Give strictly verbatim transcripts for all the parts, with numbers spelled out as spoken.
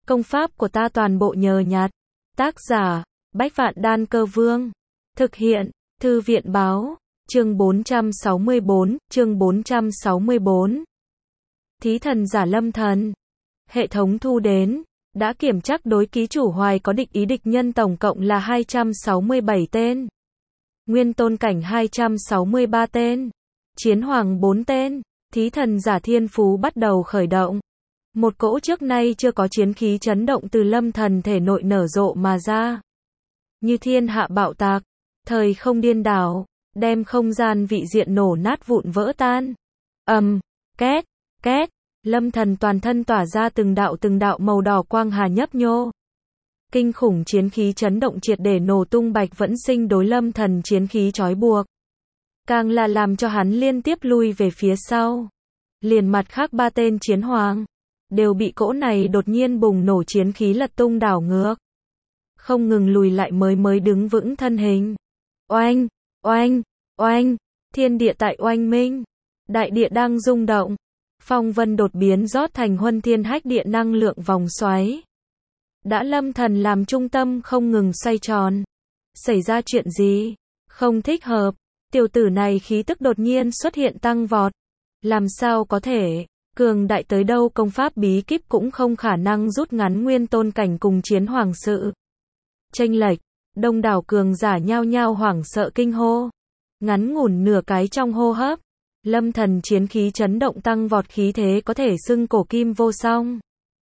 Công pháp của ta toàn bộ nhờ nhặt. Tác giả, Bách Vạn Đan Cơ Vương. Thực hiện, Thư viện báo, chương bốn trăm sáu mươi bốn, chương bốn trăm sáu mươi bốn. Thí thần giả lâm thần. Hệ thống thu đến, đã kiểm chắc đối ký chủ Hoài có địch ý địch nhân tổng cộng là hai trăm sáu mươi bảy tên. Nguyên tôn cảnh hai trăm sáu mươi ba tên. Chiến hoàng bốn tên. Thí thần giả thiên phú bắt đầu khởi động. Một cỗ trước nay chưa có chiến khí chấn động từ lâm thần thể nội nở rộ mà ra. Như thiên hạ bạo tạc, thời không điên đảo, đem không gian vị diện nổ nát vụn vỡ tan. Ầm, um, két, két, lâm thần toàn thân tỏa ra từng đạo từng đạo màu đỏ quang hà nhấp nhô. Kinh khủng chiến khí chấn động triệt để nổ tung Bạch Vẫn Sinh đối lâm thần chiến khí trói buộc. Càng là làm cho hắn liên tiếp lui về phía sau. Liền mặt khác ba tên chiến hoàng đều bị cỗ này đột nhiên bùng nổ chiến khí lật tung đảo ngược. Không ngừng lùi lại mới mới đứng vững thân hình. Oanh, oanh, oanh, thiên địa tại oanh minh. Đại địa đang rung động. Phong vân đột biến rót thành huân thiên hách địa năng lượng vòng xoáy. Đã lâm thần làm trung tâm không ngừng xoay tròn. Xảy ra chuyện gì? Không thích hợp. Tiểu tử này khí tức đột nhiên xuất hiện tăng vọt. Làm sao có thể? Cường đại tới đâu công pháp bí kíp cũng không khả năng rút ngắn nguyên tôn cảnh cùng chiến hoàng sự. Chênh lệch, đông đảo cường giả nhao nhao hoảng sợ kinh hô. Ngắn ngủn nửa cái trong hô hấp, lâm thần chiến khí chấn động tăng vọt khí thế có thể xưng cổ kim vô song.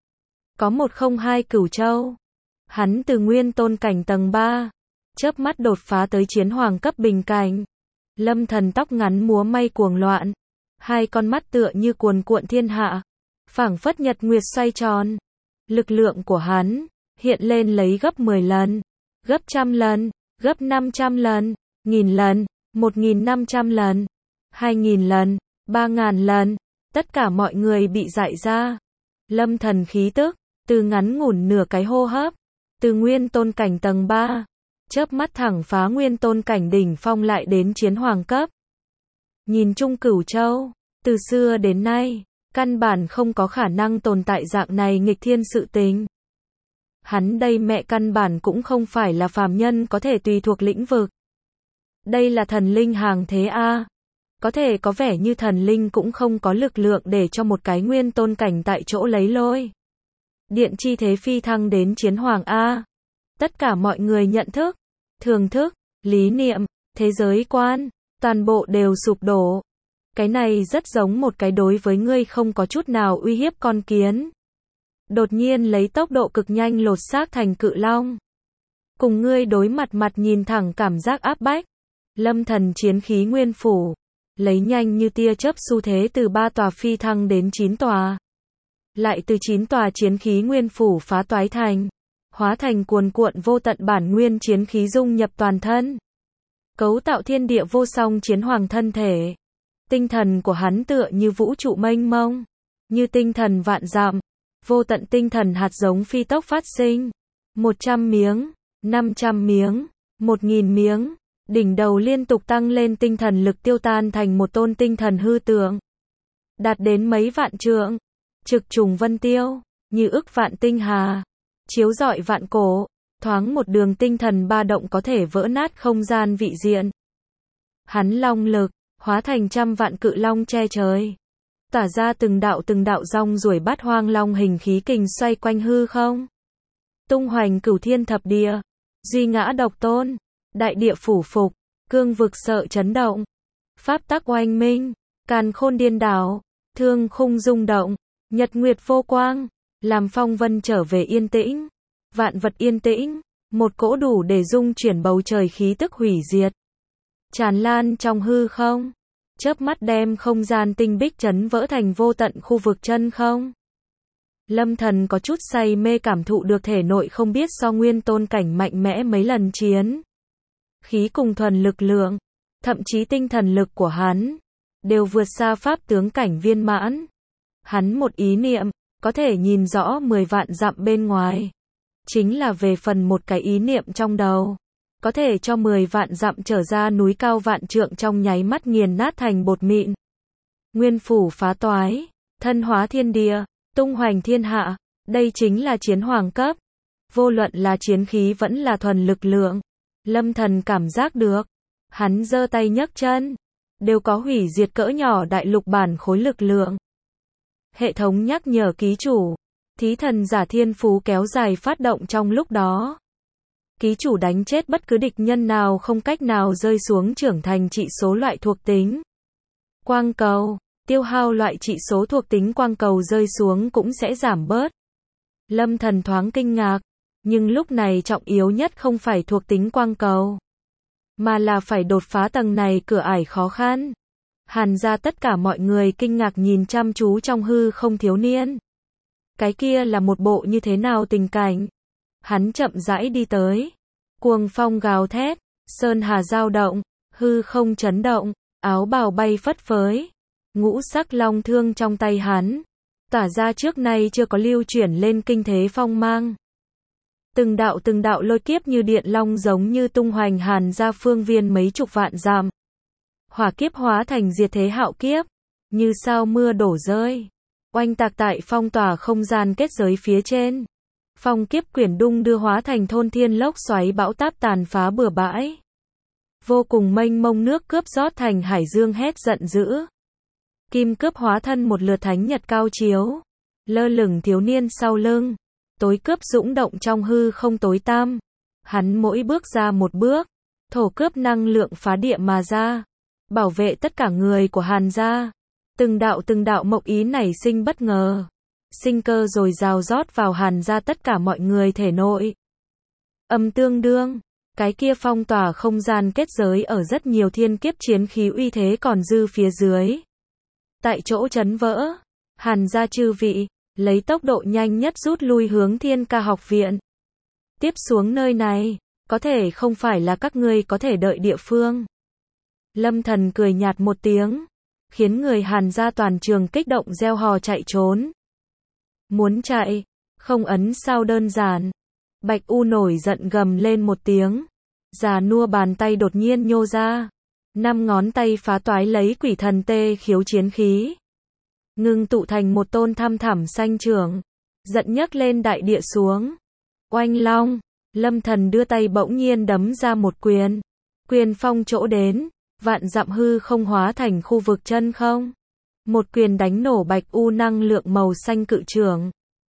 Có một không hai cửu châu. Hắn từ nguyên tôn cảnh tầng ba, chớp mắt đột phá tới chiến hoàng cấp bình cảnh. Lâm thần tóc ngắn múa may cuồng loạn. Hai con mắt tựa như cuồn cuộn thiên hạ. Phảng phất nhật nguyệt xoay tròn. Lực lượng của hắn hiện lên lấy gấp mười lần, gấp trăm lần, gấp năm trăm lần, nghìn lần, một nghìn năm trăm lần, hai nghìn lần, ba ngàn lần. Tất cả mọi người bị dại ra. Lâm thần khí tức, từ ngắn ngủn nửa cái hô hấp, từ nguyên tôn cảnh tầng ba, chớp mắt thẳng phá nguyên tôn cảnh đỉnh phong lại đến chiến hoàng cấp. Nhìn chung cửu châu, từ xưa đến nay, căn bản không có khả năng tồn tại dạng này nghịch thiên sự tình. Hắn đây mẹ căn bản cũng không phải là phàm nhân có thể tùy thuộc lĩnh vực. Đây là thần linh hàng thế A. Có thể có vẻ như thần linh cũng không có lực lượng để cho một cái nguyên tôn cảnh tại chỗ lấy lôi. Điện chi thế phi thăng đến chiến hoàng A. Tất cả mọi người nhận thức, thường thức, lý niệm, thế giới quan, toàn bộ đều sụp đổ. Cái này rất giống một cái đối với ngươi không có chút nào uy hiếp con kiến. Đột nhiên lấy tốc độ cực nhanh lột xác thành cự long. Cùng ngươi đối mặt mặt nhìn thẳng cảm giác áp bách. Lâm thần chiến khí nguyên phủ. Lấy nhanh như tia chớp xu thế từ ba tòa phi thăng đến chín tòa. Lại từ chín tòa chiến khí nguyên phủ phá toái thành. Hóa thành cuồn cuộn vô tận bản nguyên chiến khí dung nhập toàn thân. Cấu tạo thiên địa vô song chiến hoàng thân thể. Tinh thần của hắn tựa như vũ trụ mênh mông. Như tinh thần vạn dặm. Vô tận tinh thần hạt giống phi tốc phát sinh. Một trăm miếng, năm trăm miếng, một nghìn miếng. Đỉnh đầu liên tục tăng lên tinh thần lực tiêu tan thành một tôn tinh thần hư tượng. Đạt đến mấy vạn trượng. Trực trùng vân tiêu, như ức vạn tinh hà. Chiếu rọi vạn cổ. Thoáng một đường tinh thần ba động có thể vỡ nát không gian vị diện. Hắn long lực, hóa thành trăm vạn cự long che trời. Tỏa ra từng đạo từng đạo rong ruổi bát hoang long hình khí kình xoay quanh hư không. Tung hoành cửu thiên thập địa. Duy ngã độc tôn. Đại địa phủ phục. Cương vực sợ chấn động. Pháp tắc oanh minh. Càn khôn điên đảo. Thương khung rung động. Nhật nguyệt vô quang. Làm phong vân trở về yên tĩnh. Vạn vật yên tĩnh. Một cỗ đủ để dung chuyển bầu trời khí tức hủy diệt. Tràn lan trong hư không. Chớp mắt đem không gian tinh bích chấn vỡ thành vô tận khu vực chân không. Lâm thần có chút say mê cảm thụ được thể nội không biết so nguyên tôn cảnh mạnh mẽ mấy lần chiến. Khí cùng thuần lực lượng, thậm chí tinh thần lực của hắn, đều vượt xa pháp tướng cảnh viên mãn. Hắn một ý niệm, có thể nhìn rõ mười vạn dặm bên ngoài. Chính là về phần một cái ý niệm trong đầu. Có thể cho mười vạn dặm trở ra núi cao vạn trượng trong nháy mắt nghiền nát thành bột mịn. Nguyên phủ phá toái, thân hóa thiên địa, tung hoành thiên hạ, Đây chính là chiến hoàng cấp. Vô luận là chiến khí vẫn là thuần lực lượng. Lâm Thần cảm giác được. Hắn giơ tay nhấc chân. Đều có hủy diệt cỡ nhỏ đại lục bản khối lực lượng. Hệ thống nhắc nhở ký chủ. Thí thần giả thiên phú kéo dài phát động trong lúc đó. Ký chủ đánh chết bất cứ địch nhân nào không cách nào rơi xuống trưởng thành trị số loại thuộc tính. Quang cầu. Tiêu hao loại trị số thuộc tính quang cầu rơi xuống cũng sẽ giảm bớt. Lâm Thần thoáng kinh ngạc. Nhưng lúc này trọng yếu nhất không phải thuộc tính quang cầu. Mà là phải đột phá tầng này cửa ải khó khăn. Hàn ra tất cả mọi người kinh ngạc nhìn chăm chú trong hư không thiếu niên. Cái kia là một bộ như thế nào tình cảnh. Hắn chậm rãi đi tới. Cuồng phong gào thét. Sơn hà dao động. Hư không chấn động. Áo bào bay phất phới. Ngũ sắc long thương trong tay hắn. Tỏa ra trước nay chưa có lưu chuyển lên kinh thế phong mang. Từng đạo từng đạo lôi kiếp như điện long giống như tung hoành Hàn ra phương viên mấy chục vạn dặm. Hỏa kiếp hóa thành diệt thế hạo kiếp. Như sao mưa đổ rơi. Oanh tạc tại phong tỏa không gian kết giới phía trên. Phong kiếp quyển đung đưa hóa thành thôn thiên lốc xoáy bão táp tàn phá bừa bãi. Vô cùng mênh mông nước cướp rót thành hải dương hét giận dữ. Kim cướp hóa thân một lượt thánh nhật cao chiếu. Lơ lửng thiếu niên sau lưng. Tối cướp dũng động trong hư không tối tăm. Hắn mỗi bước ra một bước. Thổ cướp năng lượng phá địa mà ra. Bảo vệ tất cả người của Hàn gia. Từng đạo từng đạo mộng ý nảy sinh bất ngờ. Sinh cơ rồi rào rót vào Hàn gia tất cả mọi người thể nội. Âm tương đương. Cái kia phong tỏa không gian kết giới ở rất nhiều thiên kiếp chiến khí uy thế còn dư phía dưới. Tại chỗ chấn vỡ. Hàn gia chư vị. Lấy tốc độ nhanh nhất rút lui hướng Thiên Ca học viện. Tiếp xuống nơi này. Có thể không phải là các ngươi có thể đợi địa phương. Lâm Thần cười nhạt một tiếng. Khiến người Hàn gia toàn trường kích động reo hò chạy trốn. Muốn chạy. Không ấn sao đơn giản. Bạch U nổi giận gầm lên một tiếng. Già nua bàn tay đột nhiên nhô ra. Năm ngón tay phá toái lấy quỷ thần tê khiếu chiến khí. Ngưng tụ thành một tôn thăm thẳm xanh trưởng. Giận nhấc lên đại địa xuống. Oanh long. Lâm Thần đưa tay bỗng nhiên đấm ra một quyền. Quyền phong chỗ đến. Vạn dặm hư không hóa thành khu vực chân không. Một quyền đánh nổ Bạch U năng lượng màu xanh cự trưởng.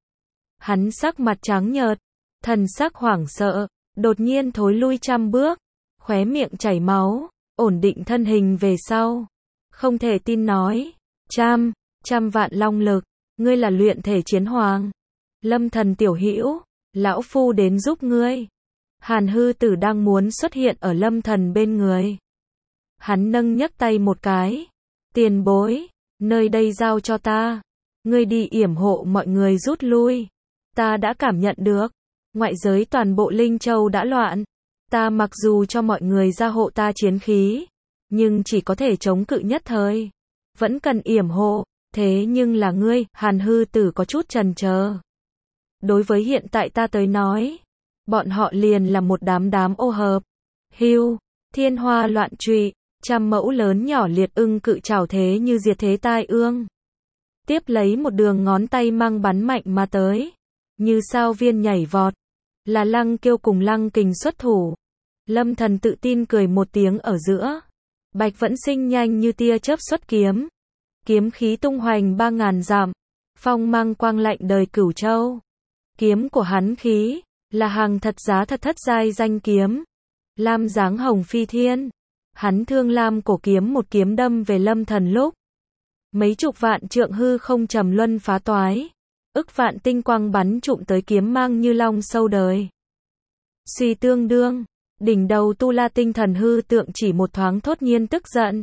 Hắn sắc mặt trắng nhợt. Thần sắc hoảng sợ. Đột nhiên thối lui trăm bước. Khóe miệng chảy máu. Ổn định thân hình về sau. Không thể tin nói. Trăm. Trăm vạn long lực. Ngươi là luyện thể chiến hoàng. Lâm Thần tiểu hữu. Lão phu đến giúp ngươi. Hàn hư tử đang muốn xuất hiện ở Lâm Thần bên người. Hắn nâng nhấc tay một cái. Tiền bối. Nơi đây giao cho ta. Ngươi đi yểm hộ mọi người rút lui. Ta đã cảm nhận được. Ngoại giới toàn bộ Linh Châu đã loạn. Ta mặc dù cho mọi người ra hộ ta chiến khí. Nhưng chỉ có thể chống cự nhất thời. Vẫn cần yểm hộ. Thế nhưng là ngươi, Hàn hư tử có chút chần chờ. Đối với hiện tại ta tới nói. Bọn họ liền là một đám đám ô hợp. Hưu. Thiên hoa loạn trụy. Trăm mẫu lớn nhỏ liệt ưng cự trảo thế như diệt thế tai ương. Tiếp lấy một đường ngón tay mang bắn mạnh mà tới. Như sao viên nhảy vọt. Là Lăng Kiêu cùng Lăng Kình xuất thủ. Lâm Thần tự tin cười một tiếng ở giữa. Bạch Vẫn Sinh nhanh như tia chớp xuất kiếm. Kiếm khí tung hoành ba ngàn dặm. Phong mang quang lạnh đời Cửu Châu. Kiếm của hắn khí. Là hàng thật giá thật thất giai danh kiếm. Lam dáng hồng phi thiên. Hắn thương lam cổ kiếm một kiếm đâm về Lâm Thần lúc. Mấy chục vạn trượng hư không trầm luân phá toái. Ức vạn tinh quang bắn trụm tới kiếm mang như long sâu đời. Suy tương đương. Đỉnh đầu Tu La tinh thần hư tượng chỉ một thoáng thốt nhiên tức giận.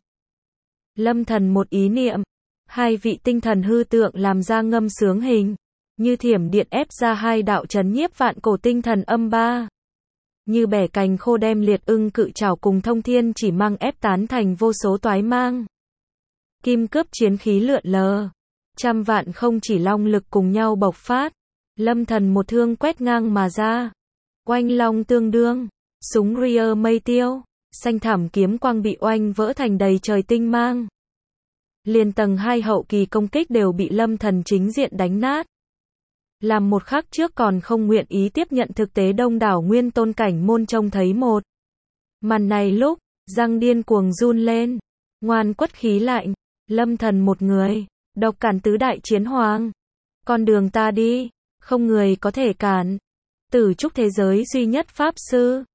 Lâm Thần một ý niệm. Hai vị tinh thần hư tượng làm ra ngâm sướng hình. Như thiểm điện ép ra hai đạo chấn nhiếp vạn cổ tinh thần âm ba. Như bẻ cành khô đem liệt ưng cự trảo cùng thông thiên chỉ mang ép tán thành vô số toái mang. Kim cướp chiến khí lượn lờ. Trăm vạn không chỉ long lực cùng nhau bộc phát. Lâm Thần một thương quét ngang mà ra. Oanh long tương đương. Súng ria mây tiêu. Xanh thẳm kiếm quang bị oanh vỡ thành đầy trời tinh mang. Liền tầng hai hậu kỳ công kích đều bị Lâm Thần chính diện đánh nát. làm một khắc trước còn không nguyện ý tiếp nhận thực tế đông đảo nguyên tôn cảnh môn trông thấy một màn này lúc, răng điên cuồng run lên, ngoan quất khí lạnh, lâm thần một người, độc cản tứ đại chiến hoàng. Con đường ta đi, không người có thể cản. Tử trúc thế giới duy nhất pháp sư,